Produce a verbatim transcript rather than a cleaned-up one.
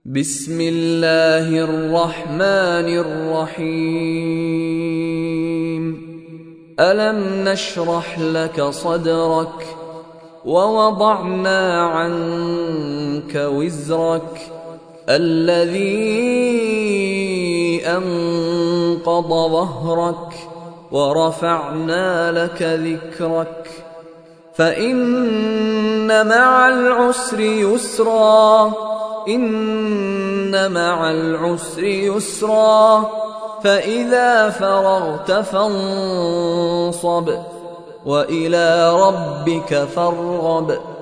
بسم الله الرحمن الرحيم. ألم نشرح لك صدرك ووضعنا عنك وزرك الذي أنقض ظهرك ورفعنا لك ذكرك فإن مع العسر يسرا إن مع العسر يسرا فإذا فرغت فانصب وإلى ربك فارغب.